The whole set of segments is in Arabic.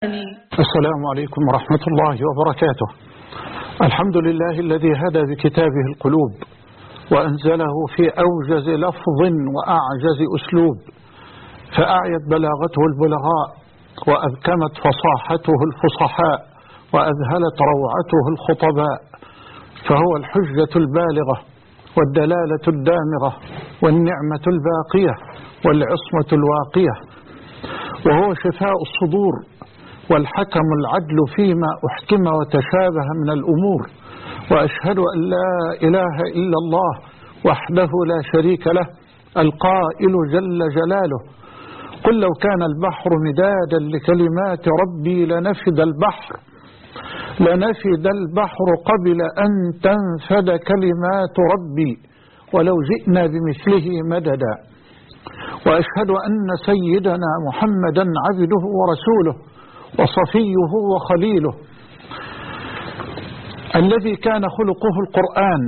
السلام عليكم ورحمة الله وبركاته. الحمد لله الذي هدى بكتابه القلوب وأنزله في أوجز لفظ وأعجز أسلوب، فأعيت بلاغته البلغاء وأذكمت فصاحته الفصحاء وأذهلت روعته الخطباء، فهو الحجة البالغة والدلالة الدامغة والنعمة الباقية والعصمة الواقية، وهو شفاء الصدور والحكم العدل فيما أحكم وتشابه من الأمور. وأشهد أن لا إله إلا الله وحده لا شريك له القائل جل جلاله: قل لو كان البحر مدادا لكلمات ربي لنفد البحر قبل أن تنفد كلمات ربي ولو جئنا بمثله مددا. وأشهد أن سيدنا محمدا عبده ورسوله وصفيه وخليله، الذي كان خلقه القرآن،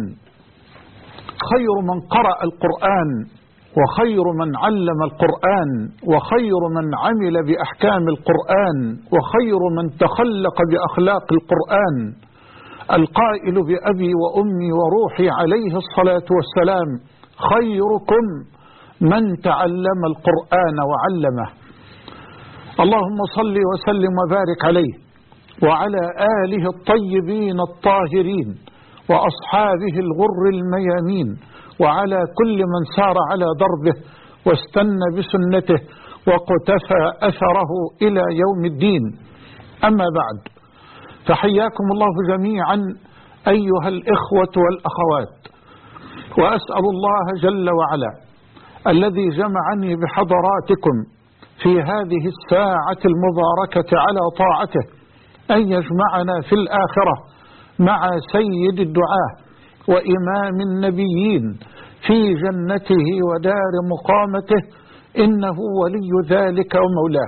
خير من قرأ القرآن وخير من علم القرآن وخير من عمل بأحكام القرآن وخير من تخلق بأخلاق القرآن، القائل بأبي وأمي وروحي عليه الصلاة والسلام: خيركم من تعلم القرآن وعلمه. اللهم صل وسلم وبارك عليه وعلى آله الطيبين الطاهرين وأصحابه الغر الميامين وعلى كل من سار على دربه واستنى بسنته وقتفى أثره إلى يوم الدين. أما بعد، فحياكم الله جميعا أيها الإخوة والأخوات، وأسأل الله جل وعلا الذي جمعني بحضراتكم في هذه الساعة المباركة على طاعته أن يجمعنا في الآخرة مع سيد الدعاة وإمام النبيين في جنته ودار مقامته، إنه ولي ذلك ومولاه.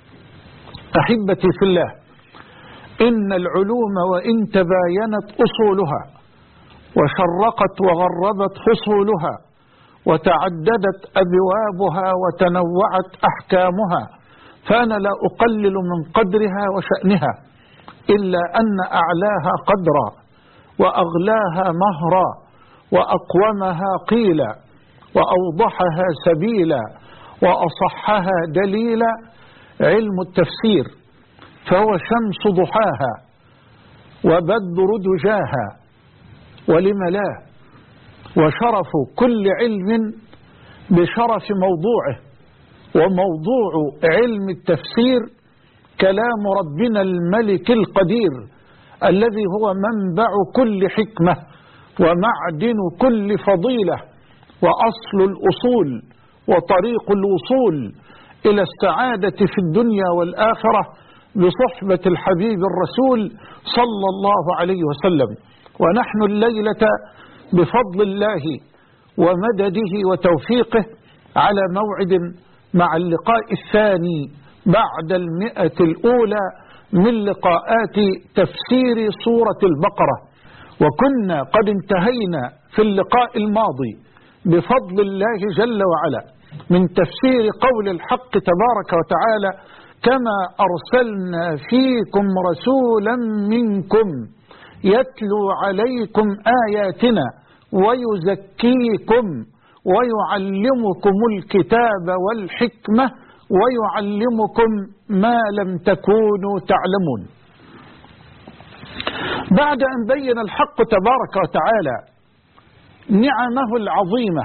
أحبتي في الله، إن العلوم وإن تباينت أصولها وشرقت وغربت فصولها وتعددت أبوابها وتنوعت أحكامها، فأنا لا أقلل من قدرها وشأنها، إلا أن أعلاها قدرا وأغلاها مهرا وأقومها قيلا وأوضحها سبيلا وأصحها دليلا علم التفسير، فهو شمس ضحاها وبدر دجاها، ولم لا، وشرف كل علم بشرف موضوعه، وموضوع علم التفسير كلام ربنا الملك القدير، الذي هو منبع كل حكمة ومعدن كل فضيلة وأصل الأصول وطريق الوصول إلى السعادة في الدنيا والآخرة بصحبة الحبيب الرسول صلى الله عليه وسلم. ونحن الليلة بفضل الله ومدده وتوفيقه على موعد مع اللقاء الثاني بعد 100 الأولى من لقاءات تفسير سورة البقرة، وكنا قد انتهينا في اللقاء الماضي بفضل الله جل وعلا من تفسير قول الحق تبارك وتعالى: كما أرسلنا فيكم رسولا منكم يتلو عليكم آياتنا ويزكيكم ويعلمكم الكتاب والحكمة ويعلمكم ما لم تكونوا تعلمون. بعد أن بين الحق تبارك وتعالى نعمه العظيمة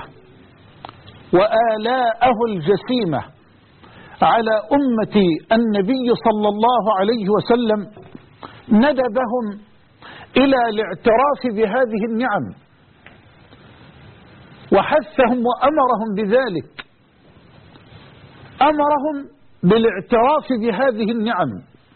وآلاءه الجسيمة على أمة النبي صلى الله عليه وسلم، ندبهم إلى الاعتراف بهذه النعم وحثهم وأمرهم بذلك، أمرهم بالاعتراف بهذه النعم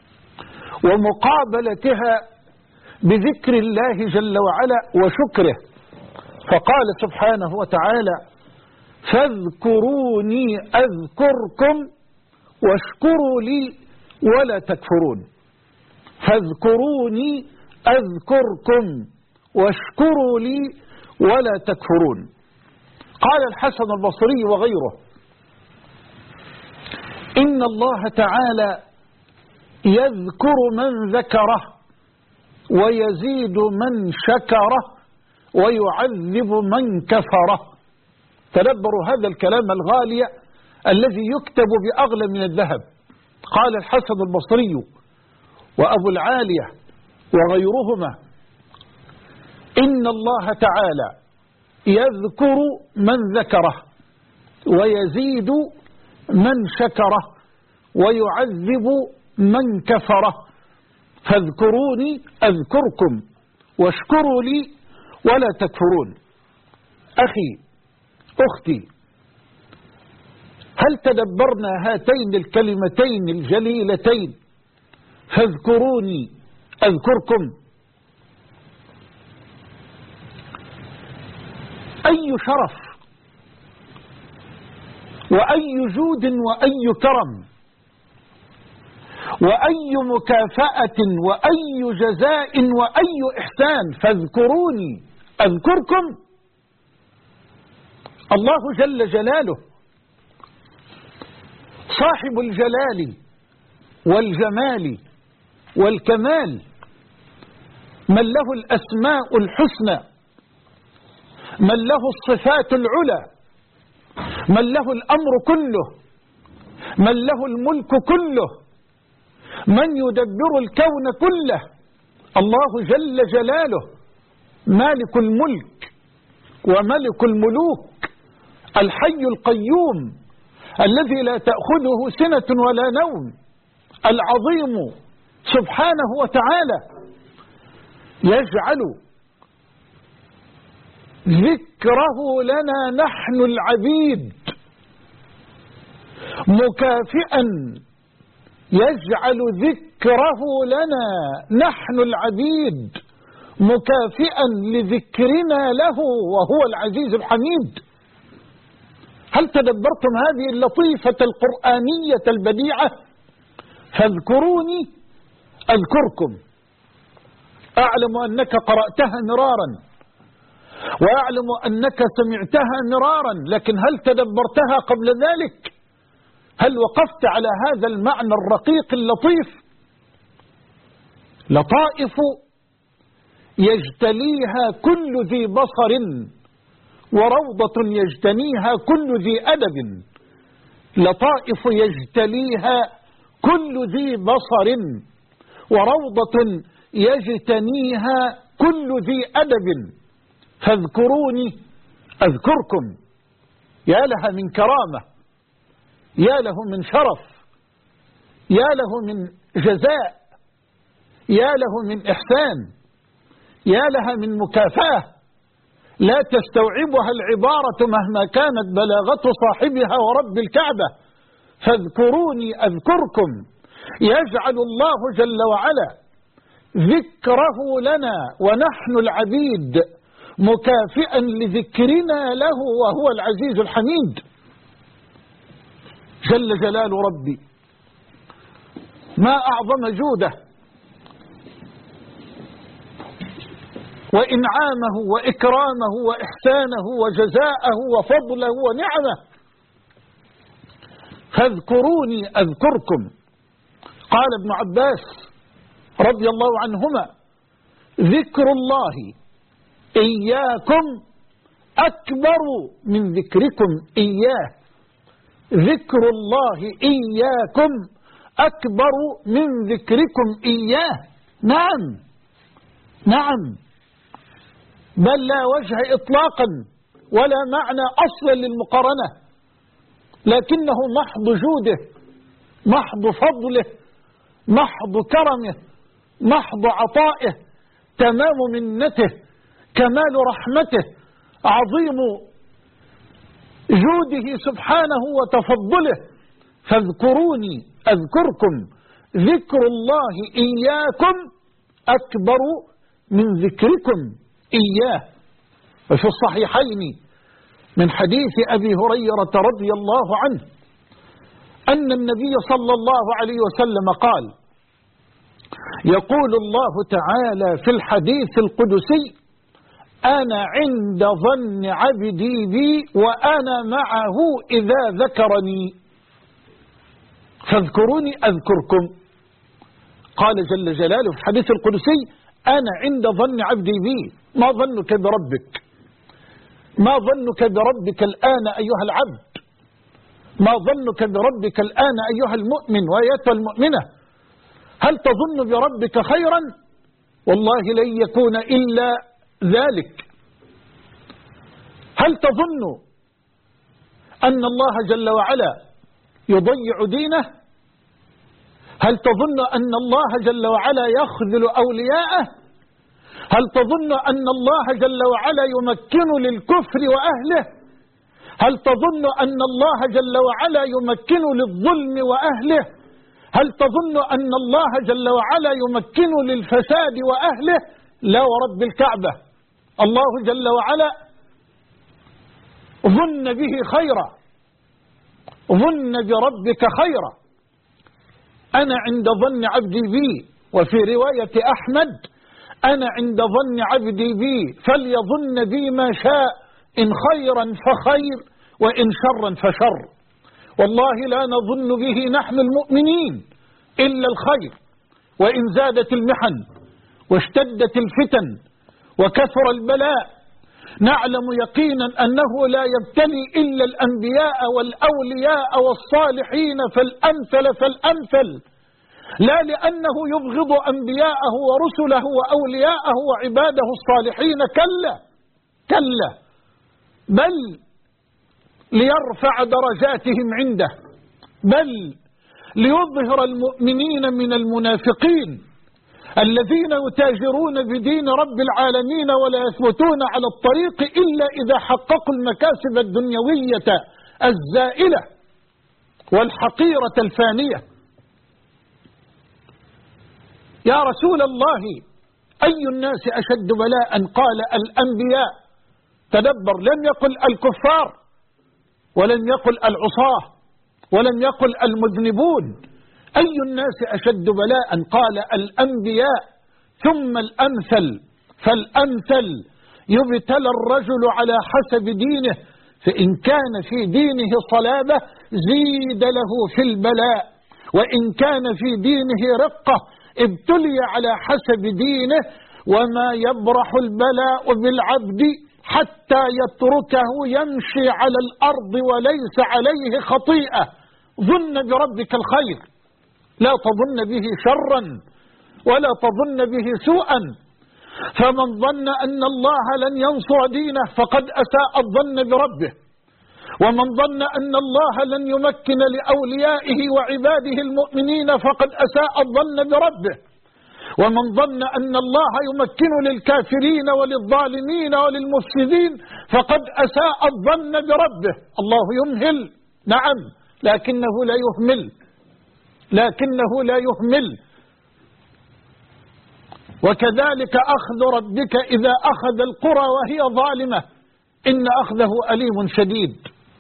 ومقابلتها بذكر الله جل وعلا وشكره، فقال سبحانه وتعالى: فاذكروني أذكركم واشكروا لي ولا تكفرون. فاذكروني أذكركم واشكروا لي ولا تكفرون. قال الحسن البصري وغيره: إن الله تعالى يذكر من ذكره ويزيد من شكره ويعذب من كفره. تدبروا هذا الكلام الغالي الذي يكتب بأغلى من الذهب. قال الحسن البصري وأبو العالية وغيرهما: إن الله تعالى يذكر من ذكره ويزيد من شكره ويعذب من كفره، فاذكروني أذكركم واشكروا لي ولا تكفرون. أخي أختي، هل تدبرنا هاتين الكلمتين الجليلتين فاذكروني أذكركم؟ أي شرف وأي جود وأي كرم وأي مكافأة وأي جزاء وأي إحسان. فاذكروني أذكركم. الله جل جلاله صاحب الجلال والجمال والكمال، من له الأسماء الحسنى، من له الصفات العلى، من له الأمر كله، من له الملك كله، من يدبر الكون كله. الله جل جلاله مالك الملك وملك الملوك، الحي القيوم الذي لا تأخذه سنة ولا نوم، العظيم سبحانه وتعالى، يجعل ذكره لنا نحن العبيد مكافئا، يجعل ذكره لنا نحن العبيد مكافئا لذكرنا له وهو العزيز الحميد. هل تدبرتم هذه اللطيفة القرآنية البديعة؟ فاذكروني أذكركم. أعلم أنك قرأتها مرارا وأعلم أنك سمعتها مرارا، لكن هل تدبرتها قبل ذلك؟ هل وقفت على هذا المعنى الرقيق اللطيف؟ لطائف يجتليها كل ذي بصر وروضة يجتنيها كل ذي أدب. لطائف يجتليها كل ذي بصر وروضة يجتنيها كل ذي أدب. فاذكروني أذكركم. يا لها من كرامة، يا له من شرف، يا له من جزاء، يا له من إحسان، يا لها من مكافأة لا تستوعبها العبارة مهما كانت بلاغة صاحبها ورب الكعبة. فاذكروني أذكركم. يجعل الله جل وعلا ذكره لنا ونحن العبيد مكافئا لذكرنا له وهو العزيز الحميد. جل جلال ربي، ما أعظم جوده وإنعامه وإكرامه وإحسانه وجزاءه وفضله ونعمه. فاذكروني أذكركم. قال ابن عباس رضي الله عنهما: ذكر الله إياكم أكبر من ذكركم إياه. ذكر الله إياكم أكبر من ذكركم إياه. نعم نعم، بل لا وجه إطلاقا ولا معنى أصلا للمقارنة، لكنه محض جوده، محض فضله، محض كرمه، محض عطائه، تمام منته، كمال رحمته، عظيم جوده سبحانه وتفضله. فاذكروني أذكركم. ذكر الله إياكم أكبر من ذكركم إياه. وفي الصحيحين من حديث أبي هريرة رضي الله عنه أن النبي صلى الله عليه وسلم قال: يقول الله تعالى في الحديث القدسي: أنا عند ظن عبدي بي وأنا معه إذا ذكرني. فاذكروني أذكركم. قال جل جلاله في الحديث القدسي: أنا عند ظن عبدي بي. ما ظنك بربك؟ ما ظنك بربك الآن أيها العبد؟ ما ظنك بربك الآن أيها المؤمن وأيتها المؤمنة؟ هل تظن بربك خيرا؟ والله لن يكون إلا ذلك. هل تظن أن الله جل وعلا يضيع دينه؟ هل تظن أن الله جل وعلا يخذل أولياءه؟ هل تظن أن الله جل وعلا يمكن للكفر وأهله؟ هل تظن أن الله جل وعلا يمكن للظلم وأهله؟ هل تظن أن الله جل وعلا يمكن للفساد وأهله؟ لا ورب الكعبة. الله جل وعلا ظن به خيرا، ظن بربك خيرا. أنا عند ظن عبدي بي. وفي رواية أحمد: أنا عند ظن عبدي بي فليظن بي ما شاء، إن خيرا فخير وإن شرا فشر. والله لا نظن به نحن المؤمنين إلا الخير. وإن زادت المحن واشتدت الفتن وكثر البلاء، نعلم يقينا أنه لا يبتلي إلا الأنبياء والأولياء والصالحين فالأمثل فالأمثل، لا لأنه يبغض أنبياءه ورسله وأولياءه وعباده الصالحين، كلا كلا، بل ليرفع درجاتهم عنده، بل ليظهر المؤمنين من المنافقين الذين يتاجرون بدين رب العالمين ولا يثبتون على الطريق إلا إذا حققوا المكاسب الدنيوية الزائلة والحقيرة الفانية. يا رسول الله، أي الناس أشد بلاء؟ قال: الأنبياء. تدبر، لم يقل الكفار ولم يقل العصاة ولم يقل المذنبون. أي الناس أشد بلاء؟ قال: الأنبياء. ثم الأمثل فالأمثل، يبتلى الرجل على حسب دينه، فإن كان في دينه صلابة زيد له في البلاء، وإن كان في دينه رقة ابتلي على حسب دينه. وما يبرح البلاء بالعبد حتى يتركه يمشي على الأرض وليس عليه خطيئة. ظن بربك الخير، لا تظن به شرا ولا تظن به سوءا. فمن ظن أن الله لن ينصر دينه فقد أساء الظن بربه، ومن ظن أن الله لن يمكن لأوليائه وعباده المؤمنين فقد أساء الظن بربه، ومن ظن أن الله يمكن للكافرين وللظالمين وللمفسدين فقد أساء الظن بربه. الله يمهل، نعم، لكنه لا يهمل، لكنه لا يهمل. وكذلك أخذ ربك إذا أخذ القرى وهي ظالمة إن أخذه أليم شديد.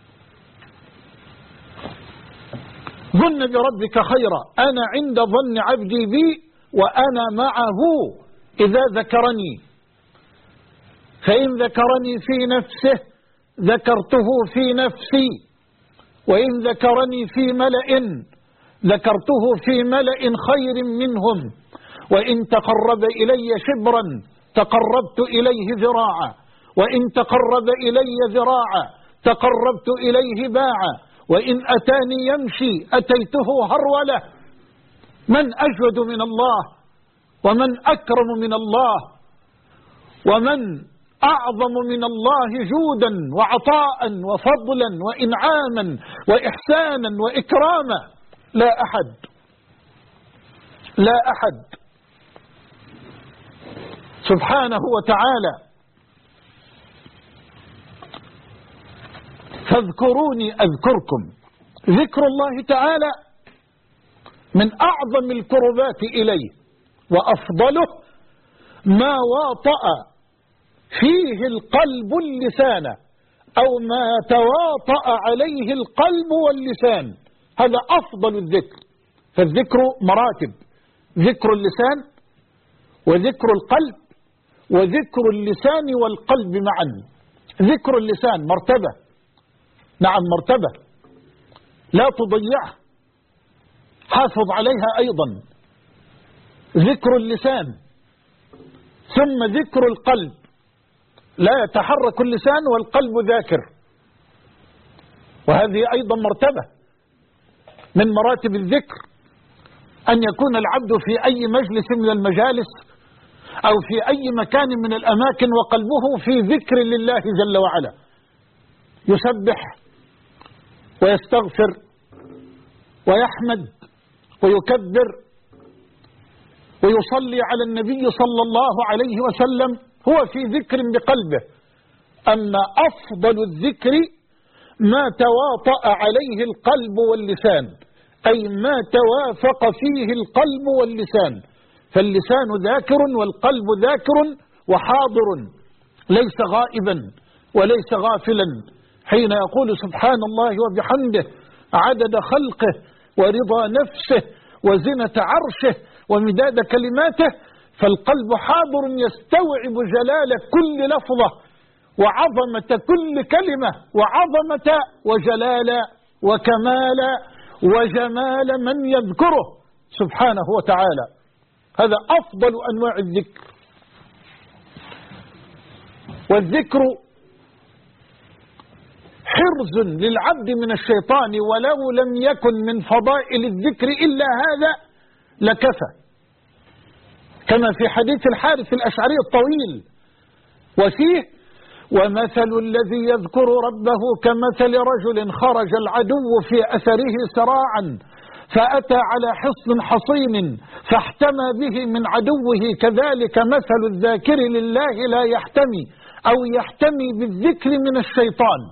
ظن بربك خيرا. أنا عند ظن عبدي بي وأنا معه إذا ذكرني، فإن ذكرني في نفسه ذكرته في نفسي، وإن ذكرني في ملأ ذكرته في ملأ خير منهم، وإن تقرب إلي شبرا تقربت إليه ذراعا، وإن تقرب إلي ذراعا تقربت إليه باعا، وإن أتاني يمشي أتيته هرولة. من أجود من الله، ومن أكرم من الله، ومن أعظم من الله جودا وعطاء وفضلا وإنعاما وإحسانا وإكراما؟ لا أحد، لا أحد سبحانه وتعالى. فاذكروني أذكركم. ذكر الله تعالى من أعظم القربات إليه، وأفضله ما واطأ فيه القلب اللسان، أو ما تواطأ عليه القلب واللسان، هذا أفضل الذكر. فالذكر مراتب: ذكر اللسان وذكر القلب وذكر اللسان والقلب معا. ذكر اللسان مرتبة، نعم مرتبة، لا تضيعها، حافظ عليها أيضا. ذكر اللسان ثم ذكر القلب، لا يتحرك اللسان والقلب ذاكر، وهذه أيضا مرتبة من مراتب الذكر، أن يكون العبد في أي مجلس من المجالس أو في أي مكان من الأماكن وقلبه في ذكر لله جل وعلا، يسبح ويستغفر ويحمد ويكبر ويصلي على النبي صلى الله عليه وسلم، هو في ذكر بقلبه. أما أفضل الذكر ما تواطأ عليه القلب واللسان، أي ما توافق فيه القلب واللسان، فاللسان ذاكر والقلب ذاكر وحاضر، ليس غائبا وليس غافلا، حين يقول سبحان الله وبحمده عدد خلقه ورضا نفسه وزنة عرشه ومداد كلماته، فالقلب حاضر يستوعب جلال كل لفظة وعظمة كل كلمة وعظمة وجلال وكمال وجمال من يذكره سبحانه وتعالى. هذا أفضل أنواع الذكر. والذكر حرز للعبد من الشيطان، ولو لم يكن من فضائل الذكر إلا هذا لكفى، كما في حديث الحارث الأشعري الطويل، وفيه ومثل الذي يذكر ربه كمثل رجل خرج العدو في أثره سراعا فأتى على حصن حصين فاحتمى به من عدوه، كذلك مثل الذاكر لله لا يحتمي أو يحتمي بالذكر من الشيطان.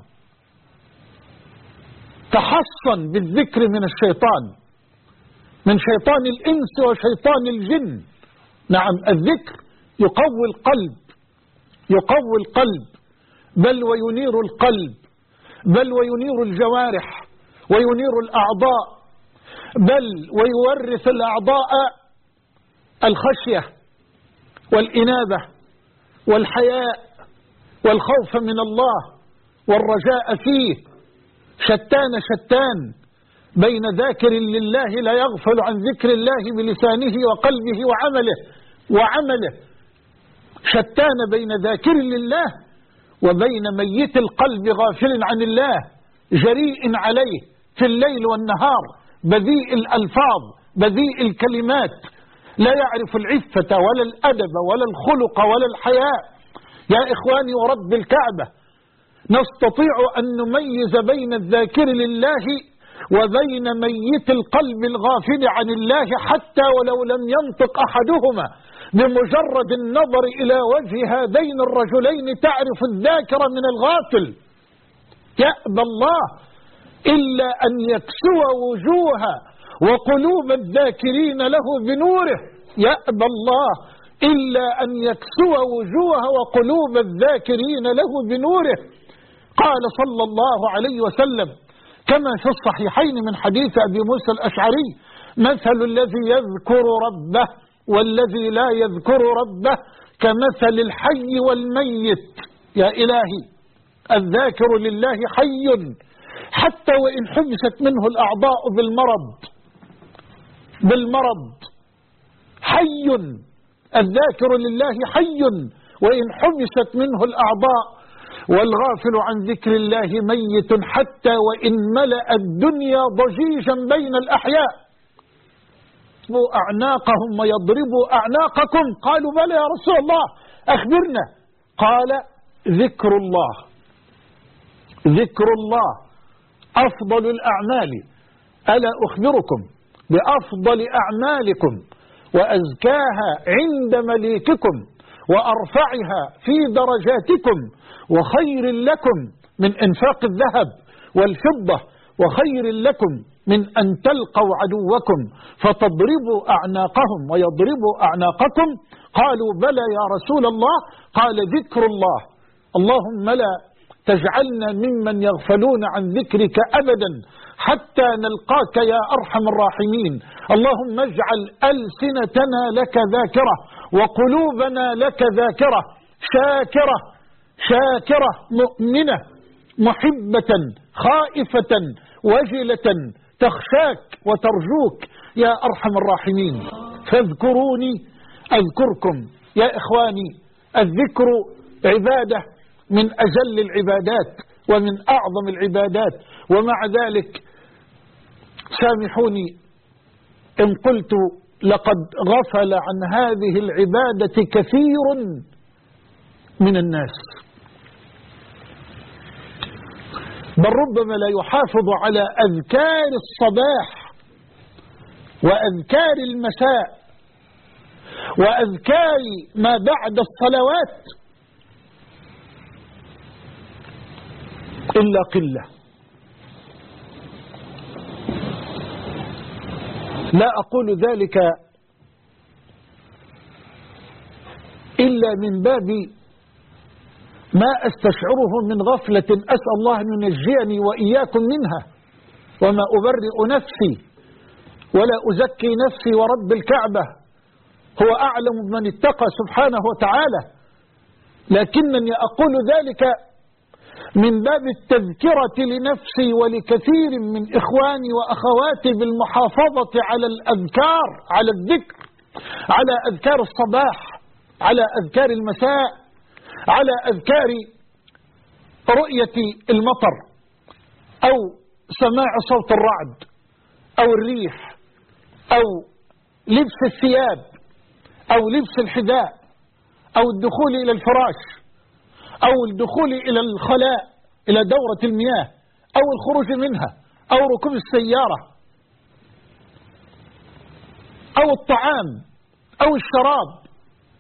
تحصن بالذكر من الشيطان، من شيطان الإنس وشيطان الجن. نعم، الذكر يقوي القلب، يقوي القلب، بل وينير القلب، بل وينير الجوارح وينير الأعضاء، بل ويورث الأعضاء الخشية والإنابة والحياء والخوف من الله والرجاء فيه. شتان بين ذاكر لله لا يغفل عن ذكر الله بلسانه وقلبه وعمله، شتان بين ذاكر لله وبين ميت القلب غافل عن الله جريء عليه في الليل والنهار، بذيء الألفاظ بذيء الكلمات، لا يعرف العفة ولا الأدب ولا الخلق ولا الحياء. يا إخواني ورب الكعبة، نستطيع أن نميز بين الذاكر لله وبين ميت القلب الغافل عن الله، حتى ولو لم ينطق أحدهما، بمجرد النظر إلى وجه هذين الرجلين تعرف الذاكر من الغافل. يأبى الله إلا أن يكسو وجوه وقلوب الذاكرين له بنوره، يأبى الله إلا أن يكسو وجوه وقلوب الذاكرين له بنوره. قال صلى الله عليه وسلم كما في الصحيحين من حديث أبي موسى الأشعري: مثل الذي يذكر ربه والذي لا يذكر ربه كمثل الحي والميت. يا إلهي، الذاكر لله حي حتى وإن حبست منه الأعضاء بالمرض حي، الذاكر لله حي وإن حبست منه الأعضاء. والغافل عن ذكر الله ميت حتى وإن ملأ الدنيا ضجيجا بين الأحياء. أعناقهم ويضربوا أعناقكم، قالوا بلى يا رسول الله أخبرنا، قال ذكر الله. ذكر الله أفضل الأعمال، ألا أخبركم بأفضل أعمالكم وأزكاها عند مليككم وأرفعها في درجاتكم وخير لكم من إنفاق الذهب والفضة، وخير لكم من أن تلقوا عدوكم فتضربوا أعناقهم ويضربوا أعناقكم. قالوا بلى يا رسول الله، قال ذكر الله. اللهم لا تجعلنا ممن يغفلون عن ذكرك أبدا حتى نلقاك يا أرحم الراحمين. اللهم اجعل ألسنتنا لك ذاكرة وقلوبنا لك ذاكرة، شاكرة مؤمنة محبة خائفة وجلة تخشاك وترجوك يا أرحم الراحمين. فاذكروني أذكركم. يا إخواني، الذكر عبادة من أجل العبادات ومن أعظم العبادات، ومع ذلك سامحوني إن قلت لقد غفل عن هذه العبادة كثير من الناس، بل ربما لا يحافظ على أذكار الصباح وأذكار المساء وأذكار ما بعد الصلوات إلا قلة. لا أقول ذلك إلا من باب ما أستشعره من غفلة، أسأل الله أن ينجيني وإياكم منها، وما أبرئ نفسي ولا أزكي نفسي، ورب الكعبة هو أعلم من اتقى سبحانه وتعالى، لكنني أقول ذلك من باب التذكرة لنفسي ولكثير من إخواني وأخواتي بالمحافظة على الأذكار، على الذكر، على أذكار الصباح، على أذكار المساء، على أذكار رؤية المطر أو سماع صوت الرعد أو الريح أو لبس الثياب أو لبس الحذاء أو الدخول إلى الفراش أو الدخول إلى الخلاء إلى دورة المياه أو الخروج منها أو ركوب السيارة أو الطعام أو الشراب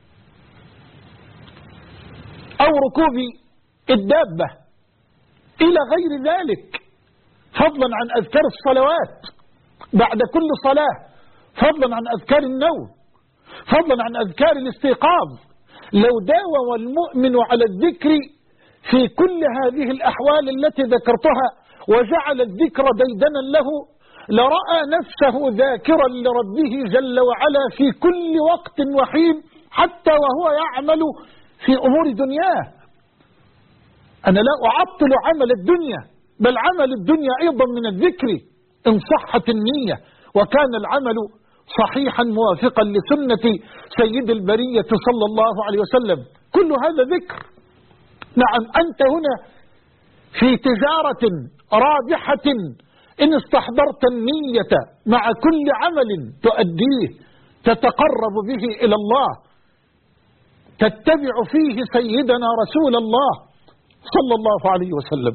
أو ركوب الدابة إلى غير ذلك، فضلا عن أذكار الصلوات بعد كل صلاة، فضلا عن أذكار النوم، فضلا عن أذكار الاستيقاظ. لو داوم المؤمن على الذكر في كل هذه الأحوال التي ذكرتها وجعل الذكر ديدنا له، لرأى نفسه ذاكرا لربه جل وعلا في كل وقت وحين، حتى وهو يعمل في أمور دنياه. أنا لا أعطل عمل الدنيا، بل عمل الدنيا أيضا من الذكر إن صحت النية وكان العمل صحيحا موافقا لسنة سيد البرية صلى الله عليه وسلم. كل هذا ذكر. نعم، أنت هنا في تجارة رابحة إن استحضرت النية مع كل عمل تؤديه تتقرب به إلى الله، تتبع فيه سيدنا رسول الله صلى الله عليه وسلم.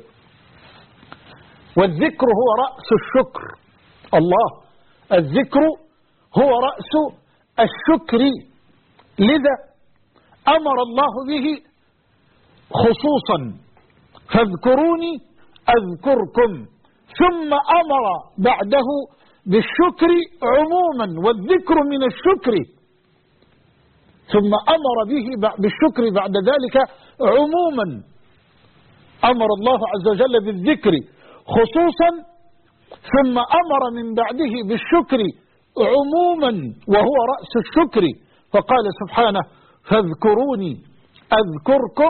والذكر هو رأس الشكر. الله، الذكر هو رأس الشكر، لذا أمر الله به خصوصا، فاذكروني أذكركم، ثم أمر بعده بالشكر عموما، والذكر من الشكر، ثم أمر به بالشكر بعد ذلك عموما. أمر الله عز وجل بالذكر خصوصا ثم أمر من بعده بالشكر عموما، وهو رأس الشكر، فقال سبحانه: فاذكروني أذكركم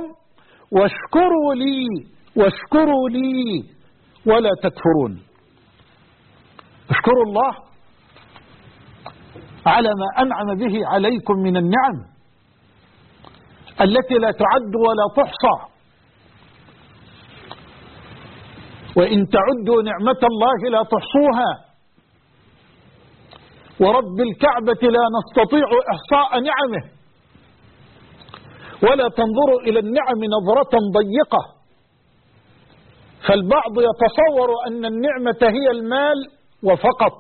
واشكروا لي ولا تكفرون. اشكروا الله على ما أنعم به عليكم من النعم التي لا تعد ولا تحصى، وإن تعدوا نعمة الله لا تحصوها، ورب الكعبة لا نستطيع إحصاء نعمه، ولا تنظروا إلى النعم نظرة ضيقة، فالبعض يتصور أن النعمة هي المال وفقط.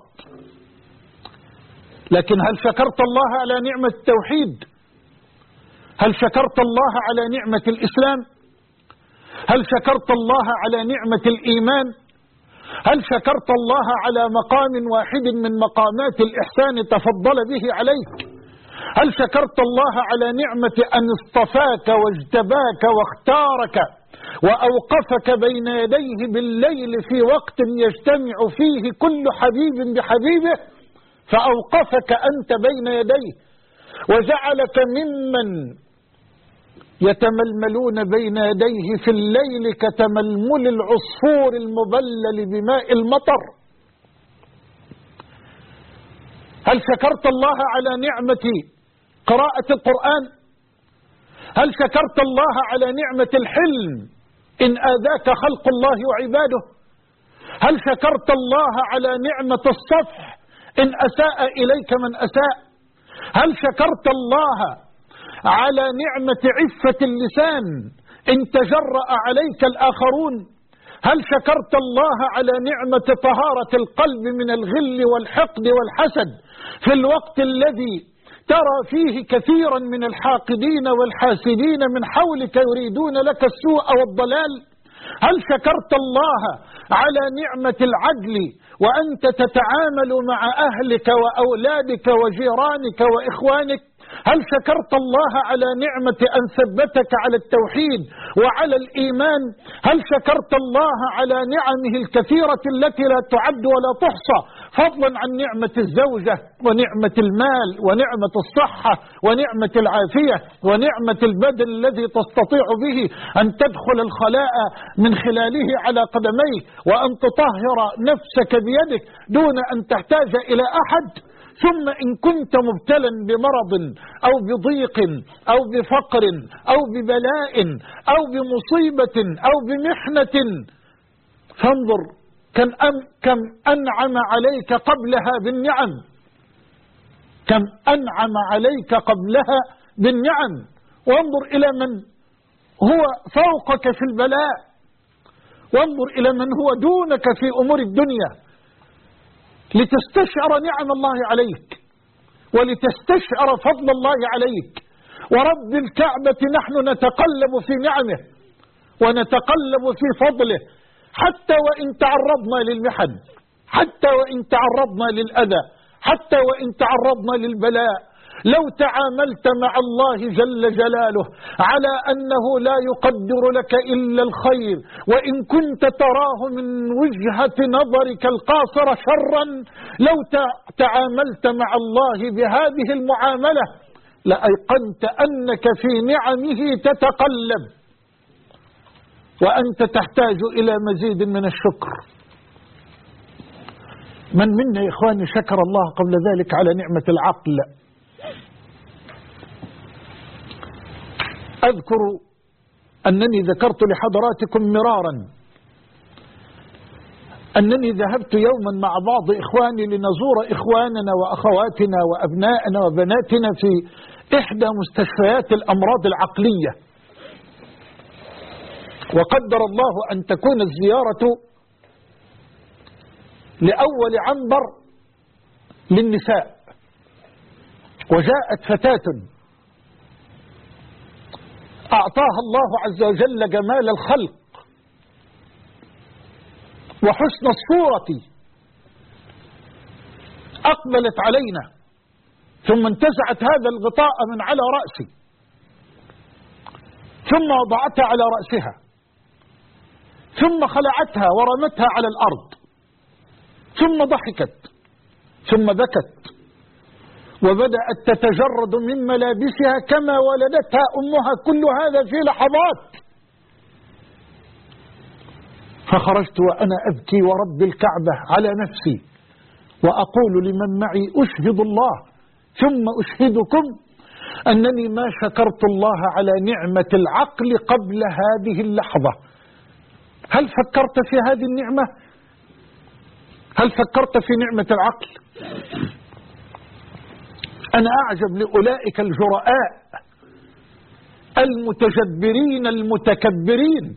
لكن هل شكرت الله على نعمة التوحيد؟ هل شكرت الله على نعمة الإسلام؟ هل شكرت الله على نعمة الإيمان؟ هل شكرت الله على مقام واحد من مقامات الإحسان تفضل به عليك؟ هل شكرت الله على نعمة أن اصطفاك واجتباك واختارك وأوقفك بين يديه بالليل في وقت يجتمع فيه كل حبيب بحبيبه، فأوقفك أنت بين يديه وجعلك ممن يتململون بين يديه في الليل كتململ العصفور المبلل بماء المطر؟ هل شكرت الله على نعمة قراءة القرآن؟ هل شكرت الله على نعمة الحلم إن آذاك خلق الله وعباده؟ هل شكرت الله على نعمة الصفح إن أساء إليك من أساء؟ هل شكرت الله على نعمة عفة اللسان إن تجرأ عليك الآخرون؟ هل شكرت الله على نعمة طهارة القلب من الغل والحقد والحسد في الوقت الذي ترى فيه كثيرا من الحاقدين والحاسدين من حولك يريدون لك السوء والضلال؟ هل شكرت الله على نعمة العدل وأنت تتعامل مع أهلك وأولادك وجيرانك وإخوانك؟ هل شكرت الله على نعمة أن ثبتك على التوحيد وعلى الإيمان؟ هل شكرت الله على نعمه الكثيرة التي لا تعد ولا تحصى، فضلا عن نعمة الزوجة ونعمة المال ونعمة الصحة ونعمة العافية ونعمة البدن الذي تستطيع به أن تدخل الخلاء من خلاله على قدميك وأن تطهر نفسك بيدك دون أن تحتاج إلى أحد؟ ثم إن كنت مبتلا بمرض أو بضيق أو بفقر أو ببلاء أو بمصيبة أو بمحنة فانظر كم أنعم عليك قبلها بالنعم، كم أنعم عليك قبلها بالنعم. وانظر إلى من هو فوقك في البلاء، وانظر إلى من هو دونك في أمور الدنيا لتستشعر نعم الله عليك ولتستشعر فضل الله عليك. ورب الكعبة نحن نتقلب في نعمه ونتقلب في فضله حتى وإن تعرضنا للمحن، حتى وإن تعرضنا للأذى، حتى وإن تعرضنا للبلاء. لو تعاملت مع الله جل جلاله على أنه لا يقدر لك إلا الخير، وإن كنت تراه من وجهة نظرك القاصرة شرا، لو تعاملت مع الله بهذه المعاملة لأيقنت أنك في نعمه تتقلب وأنت تحتاج إلى مزيد من الشكر. من منا يا إخواني شكر الله قبل ذلك على نعمة العقل؟ أذكر أنني ذكرت لحضراتكم مرارا أنني ذهبت يوما مع بعض إخواني لنزور إخواننا وأخواتنا وأبنائنا وبناتنا في إحدى مستشفيات الأمراض العقلية، وقدر الله أن تكون الزيارة لأول عنبر للنساء، وجاءت فتاة أعطاها الله عز وجل جمال الخلق وحسن الصورة، أقبلت علينا ثم انتزعت هذا الغطاء من على رأسي ثم وضعتها على رأسها ثم خلعتها ورمتها على الأرض ثم ضحكت ثم بكت وبدأت تتجرد من ملابسها كما ولدتها أمها، كل هذا في لحظات. فخرجت وأنا أبكي ورب الكعبة على نفسي وأقول لمن معي أشهد الله ثم أشهدكم أنني ما شكرت الله على نعمة العقل قبل هذه اللحظة. هل فكرت في هذه النعمة؟ هل فكرت في نعمة العقل؟ أنا أعجب لأولئك الجرآء المتجبرين المتكبرين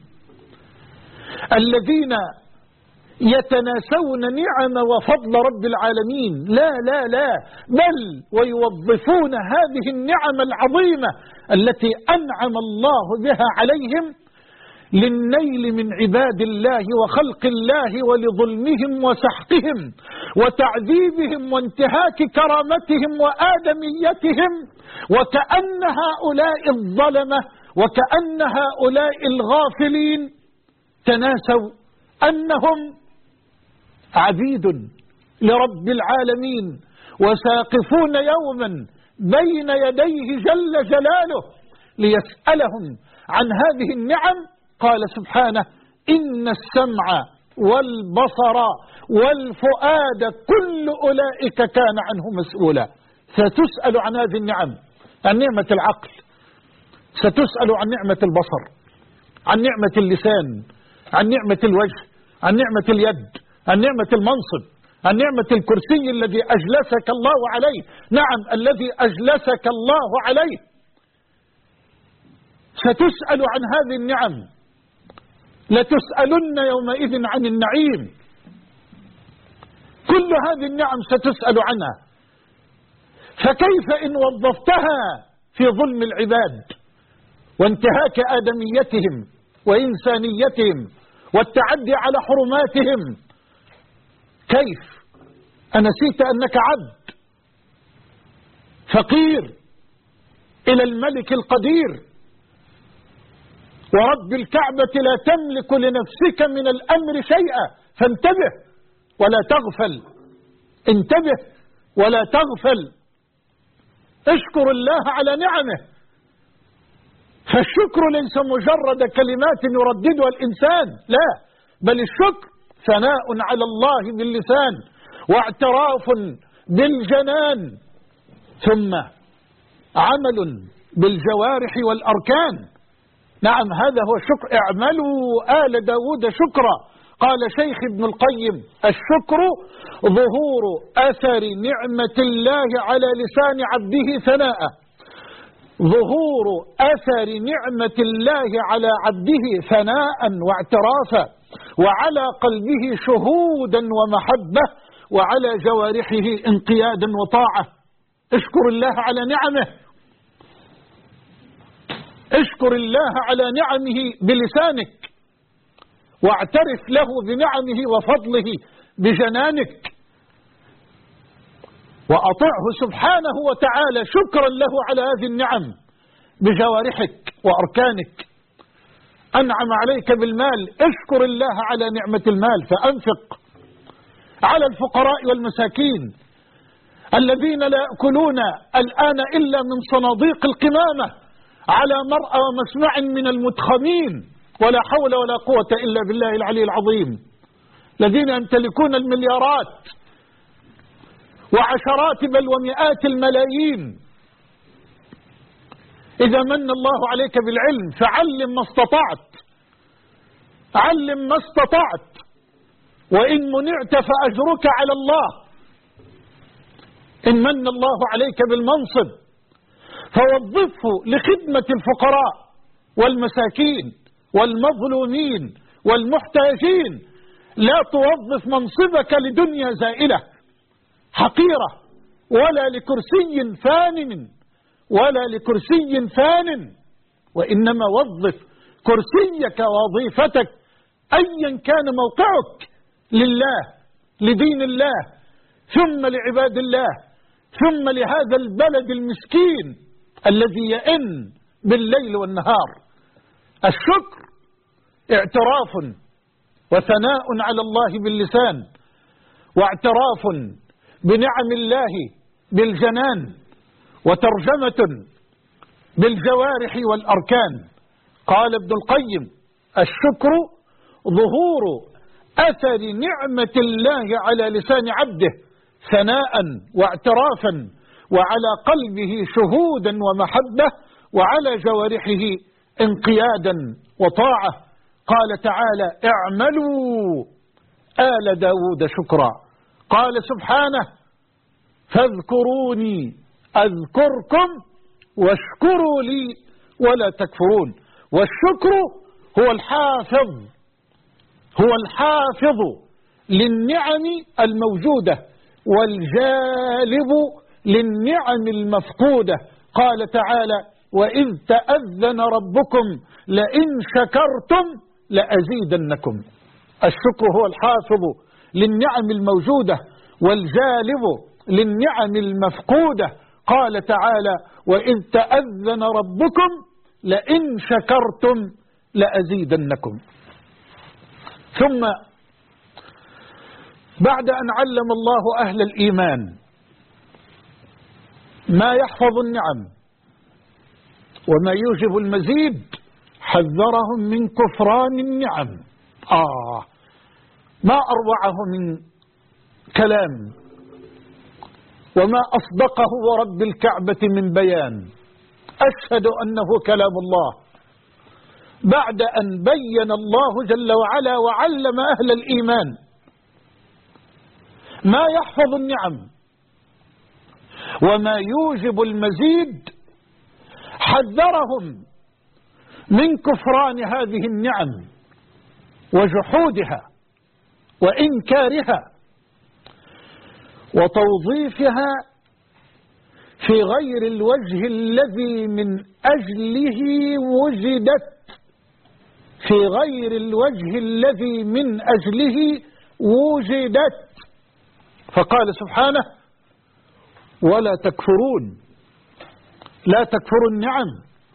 الذين يتناسون نعم وفضل رب العالمين، لا لا لا، بل ويوظفون هذه النعم العظيمة التي أنعم الله بها عليهم للنيل من عباد الله وخلق الله ولظلمهم وسحقهم وتعذيبهم وانتهاك كرامتهم وآدميتهم، وكأن هؤلاء الظلمة وكأن هؤلاء الغافلين تناسوا أنهم عبيد لرب العالمين وساقفون يوما بين يديه جل جلاله ليسألهم عن هذه النعم. قال سبحانه: إن السمع والبصر والفؤاد كل أولئك كان عنه مسؤولا. ستسأل عن هذه النعم، عن نعمة العقل، ستسأل عن نعمة البصر، عن نعمة اللسان، عن نعمة الوجه، عن نعمة اليد، عن نعمة المنصب، عن نعمة الكرسي الذي أجلسك الله عليه. نعم، الذي أجلسك الله عليه. ستسأل عن هذه النعم، لتسألن يومئذ عن النعيم. كل هذه النعم ستسأل عنها، فكيف إن وظفتها في ظلم العباد وانتهاك آدميتهم وإنسانيتهم والتعدي على حرماتهم؟ كيف أنسيت أنك عبد فقير إلى الملك القدير ورب الكعبة لا تملك لنفسك من الأمر شيئا؟ فانتبه ولا تغفل، انتبه ولا تغفل. اشكر الله على نعمه، فالشكر ليس مجرد كلمات يرددها الإنسان، لا، بل الشكر ثناء على الله باللسان واعتراف بالجنان ثم عمل بالجوارح والأركان. نعم، هذا هو الشكر. اعملوا آل داود شكرا. قال شيخ ابن القيم: الشكر ظهور أثر نعمة الله على لسان عبده ثناء، ظهور أثر نعمة الله على عبده ثناء واعترافا، وعلى قلبه شهودا ومحبة، وعلى جوارحه انقيادا وطاعة. اشكر الله على نعمه، اشكر الله على نعمه بلسانك، واعترف له بنعمه وفضله بجنانك، وأطعه سبحانه وتعالى شكرا له على هذه النعم بجوارحك وأركانك. أنعم عليك بالمال، اشكر الله على نعمة المال، فأنفق على الفقراء والمساكين الذين لا يأكلون الآن إلا من صناديق القمامة، على مرأى ومسمع من المتخمين، ولا حول ولا قوة إلا بالله العلي العظيم، الذين يمتلكون المليارات وعشرات بل ومئات الملايين. إذا من الله عليك بالعلم فعلم ما استطعت، علم ما استطعت، وإن منعت فأجرك على الله. إن من الله عليك بالمنصب فوظفه لخدمة الفقراء والمساكين والمظلومين والمحتاجين، لا توظف منصبك لدنيا زائلة حقيرة، ولا لكرسي فان، ولا لكرسي فان، وإنما وظف كرسيك ووظيفتك أيا كان موقعك لله، لدين الله، ثم لعباد الله، ثم لهذا البلد المسكين الذي يئن بالليل والنهار. الشكر اعتراف وثناء على الله باللسان، واعتراف بنعم الله بالجنان، وترجمة بالجوارح والأركان. قال ابن القيم: الشكر ظهور أثر نعمة الله على لسان عبده ثناء واعترافا، وعلى قلبه شهودا ومحبة، وعلى جوارحه انقيادا وطاعة. قال تعالى: اعملوا آل داود شكرا. قال سبحانه: فاذكروني أذكركم واشكروا لي ولا تكفرون. والشكر هو الحافظ، هو الحافظ للنعم الموجودة والجالب للنعم المفقودة. قال تعالى: وإذ تأذن ربكم لئن شكرتم لأزيدنكم. الشكر هو الحافظ للنعم الموجودة والجالب للنعم المفقودة. قال تعالى: وإذ تأذن ربكم لئن شكرتم لأزيدنكم. ثم بعد أن علم الله أهل الإيمان ما يحفظ النعم وما يوجب المزيد، حذرهم من كفران النعم. ما أروعه من كلام، وما أصدقه ورب الكعبة من بيان. أشهد أنه كلام الله بعد أن بين الله جل وعلا وعلم أهل الإيمان ما يحفظ النعم وما يوجب المزيد. حذرهم من كفران هذه النعم وجحودها وإنكارها وتوظيفها في غير الوجه الذي من أجله وجدت، في غير الوجه الذي من أجله وجدت. فقال سبحانه: ولا تكفرون، لا تكفروا النعم،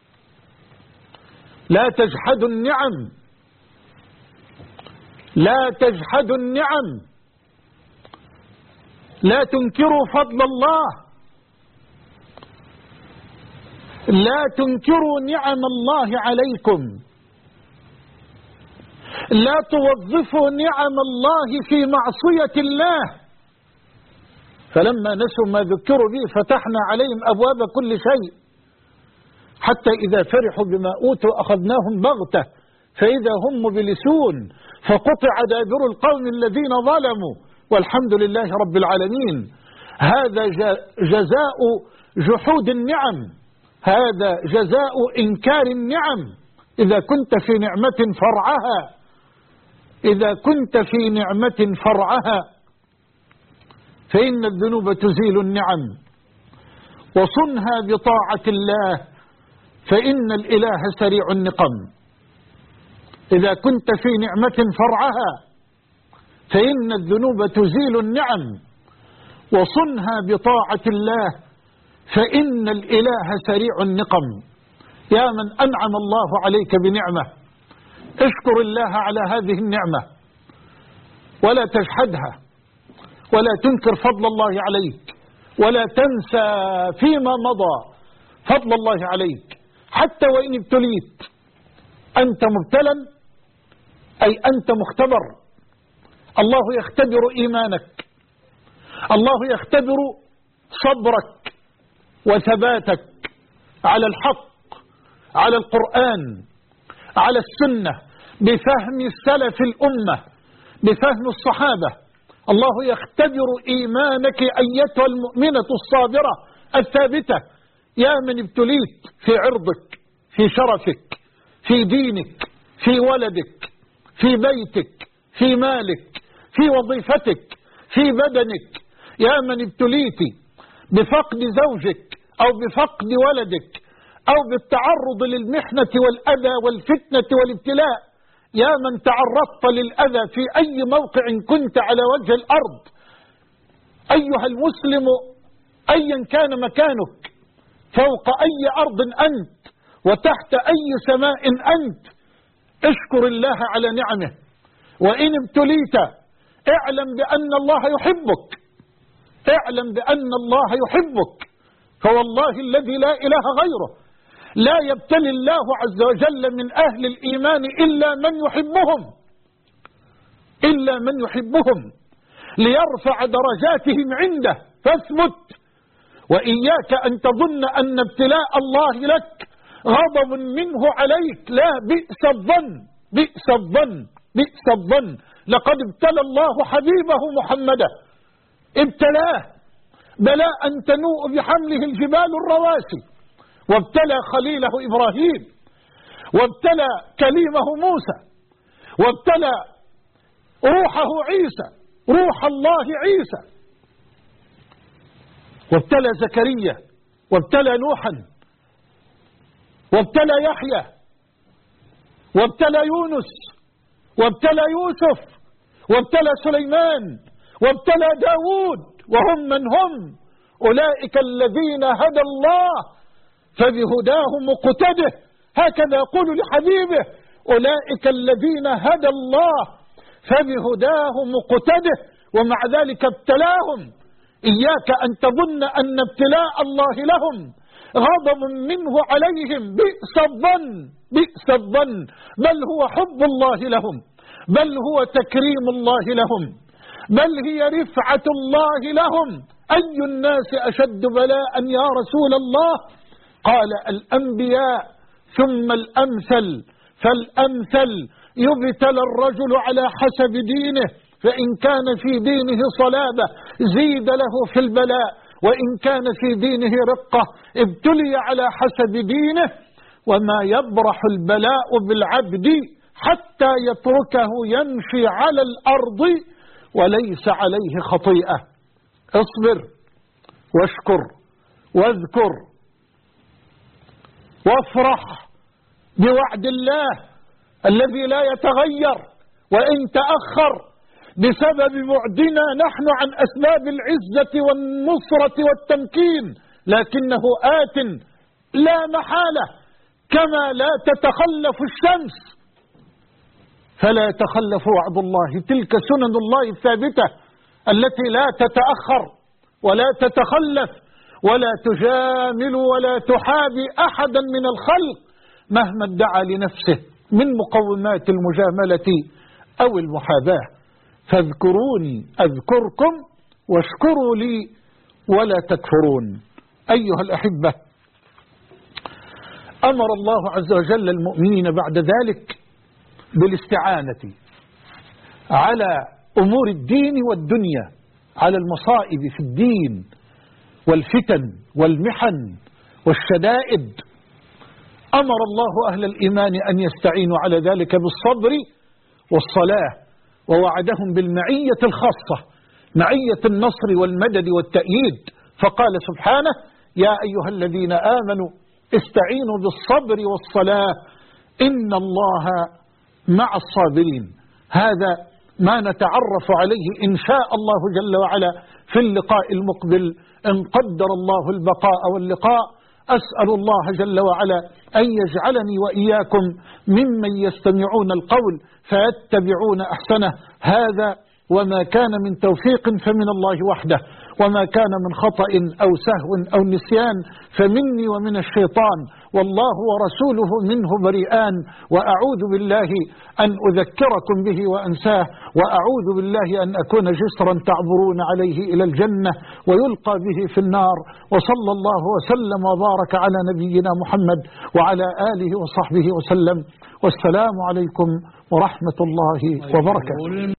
لا تجحدوا النعم، لا تجحدوا النعم، لا تنكروا فضل الله، لا تنكروا نعم الله عليكم، لا توظفوا نعم الله في معصية الله. فلما نسوا ما ذكروا به فتحنا عليهم أبواب كل شيء، حتى إذا فرحوا بما أوتوا أخذناهم بغتة فإذا هم مبلسون، فقطع دابر القوم الذين ظلموا والحمد لله رب العالمين. هذا جزاء جحود النعم، هذا جزاء إنكار النعم. إذا كنت في نعمة فرعها، إذا كنت في نعمة فرعها، فإن الذنوب تزيل النعم، وصنها بطاعة الله فإن الإله سريع النقم. إذا كنت في نعمة فرعها فإن الذنوب تزيل النعم، وصنها بطاعة الله فإن الإله سريع النقم. يا من أنعم الله عليك بنعمة، اشكر الله على هذه النعمة ولا تجحدها، ولا تنكر فضل الله عليك، ولا تنسى فيما مضى فضل الله عليك. حتى وإن ابتليت، أنت مبتلى أي أنت مختبر. الله يختبر إيمانك، الله يختبر صبرك وثباتك على الحق، على القرآن، على السنة، بفهم سلف الأمة، بفهم الصحابة. الله يختبر إيمانك أيتها المؤمنة الصابرة الثابتة. يا من ابتليت في عرضك، في شرفك، في دينك، في ولدك، في بيتك، في مالك، في وظيفتك، في بدنك. يا من ابتليت بفقد زوجك أو بفقد ولدك أو بالتعرض للمحنة والأذى والفتنة والابتلاء. يا من تعرضت للأذى في أي موقع كنت على وجه الأرض. أيها المسلم أيا كان مكانك، فوق أي أرض أنت وتحت أي سماء أنت، اشكر الله على نعمه. وإن ابتليت اعلم بأن الله يحبك، اعلم بأن الله يحبك. فوالله الذي لا إله غيره لا يبتلي الله عز وجل من أهل الإيمان إلا من يحبهم، إلا من يحبهم، ليرفع درجاتهم عنده. فاثبت، وإياك أن تظن أن ابتلاء الله لك غضب منه عليك. لا، بئس الظن، بئس الظن، بئس الظن. لقد ابتلى الله حبيبه محمدا، ابتلاه بلاء تنوء بحمله الجبال الرواسي، وابتلى خليله إبراهيم، وابتلى كليمه موسى، وابتلى روحه عيسى، روح الله عيسى، وابتلى زكريا، وابتلى نوحا، وابتلى يحيى، وابتلى يونس، وابتلى يوسف، وابتلى سليمان، وابتلى داود. وهم من هم؟ أولئك الذين هدى الله فبهداه مقتده. هكذا يقول لحبيبه: أولئك الذين هدى الله فبهداه مقتده. ومع ذلك ابتلاهم. إياك أن تظن أن ابتلاء الله لهم غضب منه عليهم. بئس الظن، بئس الظن، بل هو حب الله لهم بل هو تكريم الله لهم، بل هي رفعة الله لهم. أي الناس أشد بلاء يا رسول الله؟ قال الأنبياء ثم الأمثل فالأمثل. يبتلى الرجل على حسب دينه، فإن كان في دينه صلابة زيد له في البلاء، وإن كان في دينه رقة ابتلي على حسب دينه. وما يبرح البلاء بالعبد حتى يتركه يمشي على الأرض وليس عليه خطيئة. اصبر واشكر واذكر وافرح بوعد الله الذي لا يتغير، وإن تأخر بسبب بعدنا نحن عن أسباب العزة والنصرة والتمكين، لكنه آت لا محالة، كما لا تتخلف الشمس فلا يتخلف وعد الله. تلك سنن الله الثابتة التي لا تتأخر ولا تتخلف، ولا تجامل ولا تحابي أحدا من الخلق مهما ادعى لنفسه من مقومات المجاملة أو المحاباة. فاذكروني أذكركم واشكروا لي ولا تكفرون. أيها الأحبة، أمر الله عز وجل المؤمنين بعد ذلك بالاستعانة على أمور الدين والدنيا، على المصائب في الدين والفتن والمحن والشدائد. أمر الله أهل الإيمان أن يستعينوا على ذلك بالصبر والصلاة، ووعدهم بالمعية الخاصة، معية النصر والمدد والتأييد، فقال سبحانه: يا أيها الذين آمنوا استعينوا بالصبر والصلاة إن الله مع الصابرين. هذا ما نتعرف عليه إن شاء الله جل وعلا في اللقاء المقبل إن قدر الله البقاء واللقاء. أسأل الله جل وعلا أن يجعلني وإياكم ممن يستمعون القول فيتبعون أحسنه. هذا وما كان من توفيق فمن الله وحده، وما كان من خطأ أو سهو أو نسيان فمني ومن الشيطان، والله ورسوله منه بريئان. وأعوذ بالله أن أذكركم به وأنساه، وأعوذ بالله أن أكون جسرا تعبرون عليه إلى الجنة ويلقى به في النار. وصلى الله وسلم وبارك على نبينا محمد وعلى آله وصحبه وسلم، والسلام عليكم ورحمة الله وبركاته.